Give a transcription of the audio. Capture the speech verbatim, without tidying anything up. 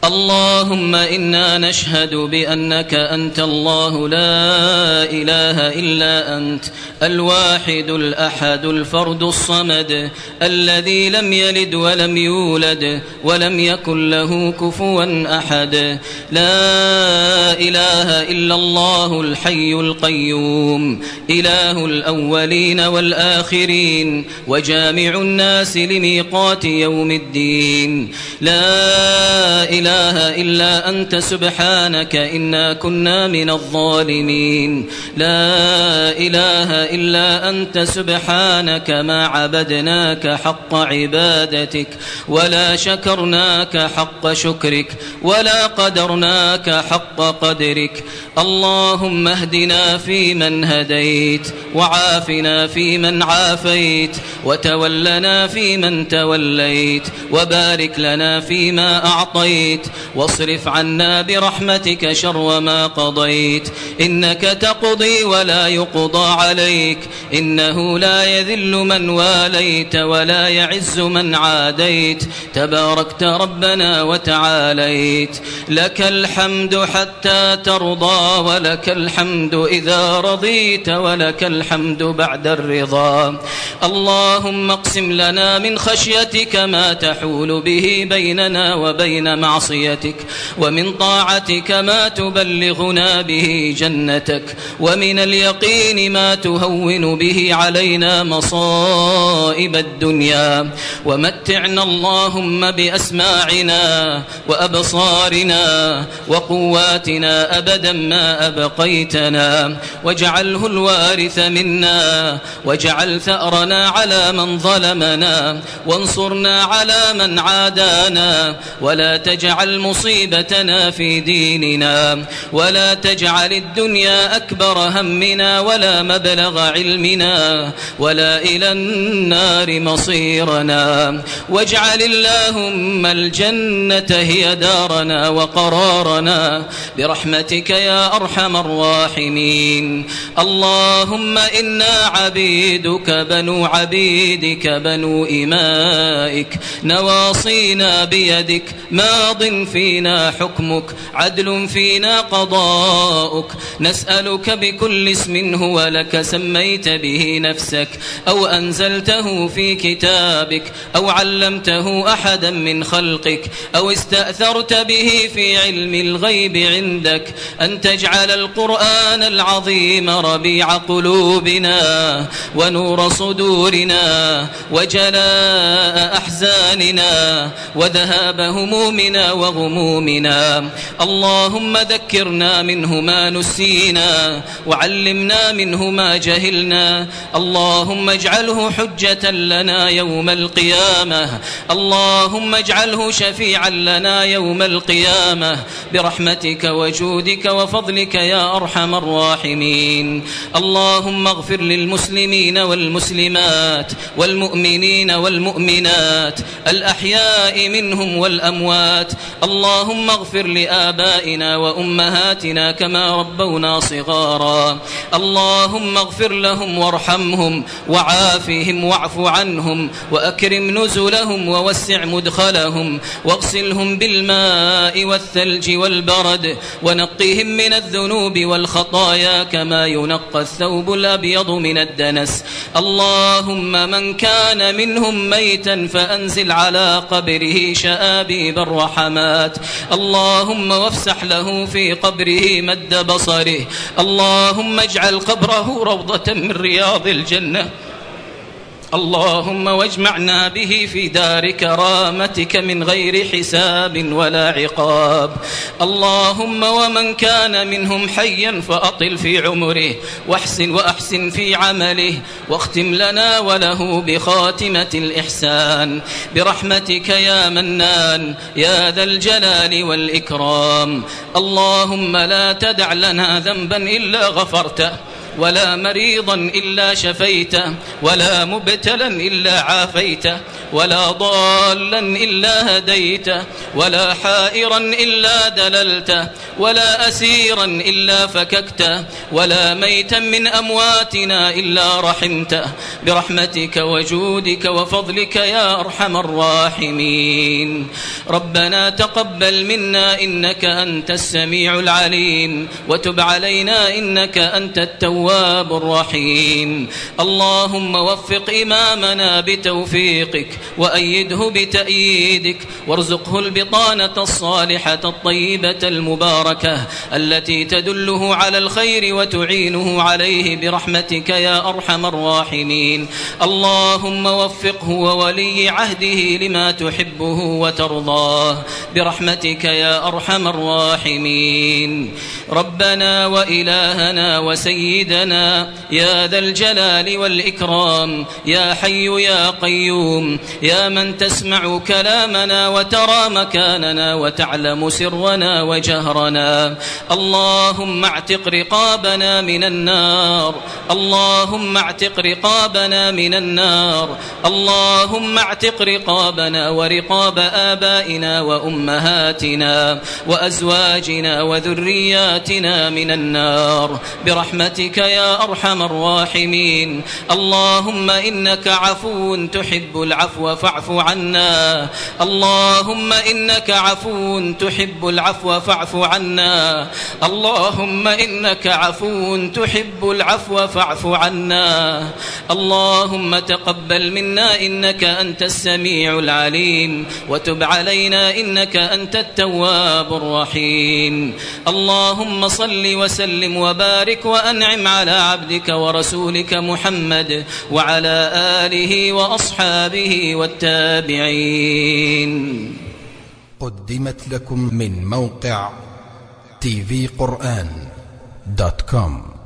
اللهم إنا نشهد بأنك أنت الله لا إله إلا أنت الواحد الأحد الفرد الصمد الذي لم يلد ولم يولد ولم يكن له كفوا أحد. لا إله إلا الله الحي القيوم إله الأولين والآخرين وجامع الناس لميقات يوم الدين. لا إله إلا أنت سبحانك إنا كنا من الظالمين. لا إله إلا أنت سبحانك ما عبدناك حق عبادتك ولا شكرناك حق شكرك ولا قدرناك حق قدرك. اللهم اهدنا فيمن هديت وعافنا فيمن عافيت وتولنا فيمن توليت وبارك لنا فيما أعطيت واصرف عنا برحمتك شر ما قضيت. إنك تقضي ولا يقضى عليك إنه لا يذل من واليت ولا يعز من عاديت تباركت ربنا وتعاليت. لك الحمد حتى ترضى ولك الحمد إذا رضيت ولك الحمد بعد الرضا. اللهم اقسم لنا من خشيتك ما تحول به بيننا وبين معصيتك ومن طاعتك ما تبلغنا به جنتك ومن اليقين ما تهون به علينا مصائب الدنيا. ومتعنا اللهم بأسماعنا وأبصارنا وقواتنا أبدا ما أبقيتنا واجعله الوارث منا واجعل ثأرنا على من ظلمنا وانصرنا على من عادانا ولا تجعل مصيبتنا في ديننا ولا تجعل الدنيا أكبر همنا ولا مبلغ علمنا ولا إلى النار مصيرنا. واجعل اللهم الجنة هي دارنا وقرارنا برحمتك يا أرحم الراحمين. اللهم إنا عبيدك بنو عبيدك بنو إمائك نواصينا بيدك ماض فينا حكمك عدل فينا قضاؤك. نسألك بكل اسم هو لك سميت به نفسك أو أنزلته في كتابك أو علمته أحدا من خلقك أو استأثرت به في علم الغيب عندك أن تجعل القرآن العظيم ربيع قلوبنا ونور صدورنا وجلاء أحزاننا وذهاب همومنا وغمومنا. اللهم ذكرنا منه ما نسينا وعلمنا منه ما جهلنا. اللهم اجعله حجة لنا يوم القيامة. اللهم اجعله شفيعا لنا يوم القيامة برحمتك وجودك وفضلك يا أرحم الراحمين. اللهم اغفر للمسلمين والمسلمات والمؤمنين والمؤمنات الأحياء منهم والأموات. اللهم اغفر لآبائنا وأمهاتنا كما ربونا صغارا. اللهم اغفر لهم وارحمهم وعافهم واعف عنهم وأكرم نزلهم ووسع مدخلهم واغسلهم بالماء والثلج والبرد ونقهم من الذنوب والخطايا كما ينقى الثوب الأبيض من الدنس. اللهم من كان منهم ميتا فأنزل على قبره شآبيب الرحمات. اللهم وافسح له في قبره مد بصره. اللهم اجعل قبره روضة من رياض الجنة. اللهم واجمعنا به في دار كرامتك من غير حساب ولا عقاب. اللهم ومن كان منهم حيا فأطل في عمره واحسن وأحسن في عمله واختم لنا وله بخاتمة الإحسان برحمتك يا منان يا ذا الجلال والإكرام. اللهم لا تدع لنا ذنبا إلا غفرته ولا مريضا إلا شفيته ولا مبتلا إلا عافيته ولا ضالا إلا هديته ولا حائرا إلا دللته ولا أسيرا إلا فككته ولا ميتا من أمواتنا إلا رحمته برحمتك وجودك وفضلك يا أرحم الراحمين. ربنا تقبل منا إنك أنت السميع العليم وتب علينا إنك أنت التواب الرحيم. اللهم وفق إمامنا بتوفيقك وأيده بتأييدك وارزقه البطانة الصالحة الطيبة المباركة التي تدله على الخير وتعينه عليه برحمتك يا أرحم الراحمين. اللهم وفقه وولي عهده لما تحبه وترضاه برحمتك يا أرحم الراحمين. ربنا وإلهنا وسيدنا يا ذا الجلال والإكرام يا حي يا قيوم يا من تسمع كلامنا وترى مكاننا وتعلم سرنا وجهرنا، اللهم اعتق رقابنا من النار، اللهم اعتق رقابنا من النار، اللهم اعتق رقابنا ورقاب آبائنا وأمهاتنا وأزواجنا وذرياتنا من النار برحمتك يا أرحم الراحمين. اللهم إنك عفو تحب العفو فاعف عنا، اللهم إنك عفو تحب العفو فاعف عنا، اللهم إنك عفو تحب العفو فاعف عنا. اللهم تقبل منا إنك أنت السميع العليم وتب علينا إنك أنت التواب الرحيم. اللهم صل وسلم وبارك وأنعم على عبدك ورسولك محمد وعلى آله وأصحابه والتابعين. قدمت لكم من موقع تي في قرآن دوت كوم.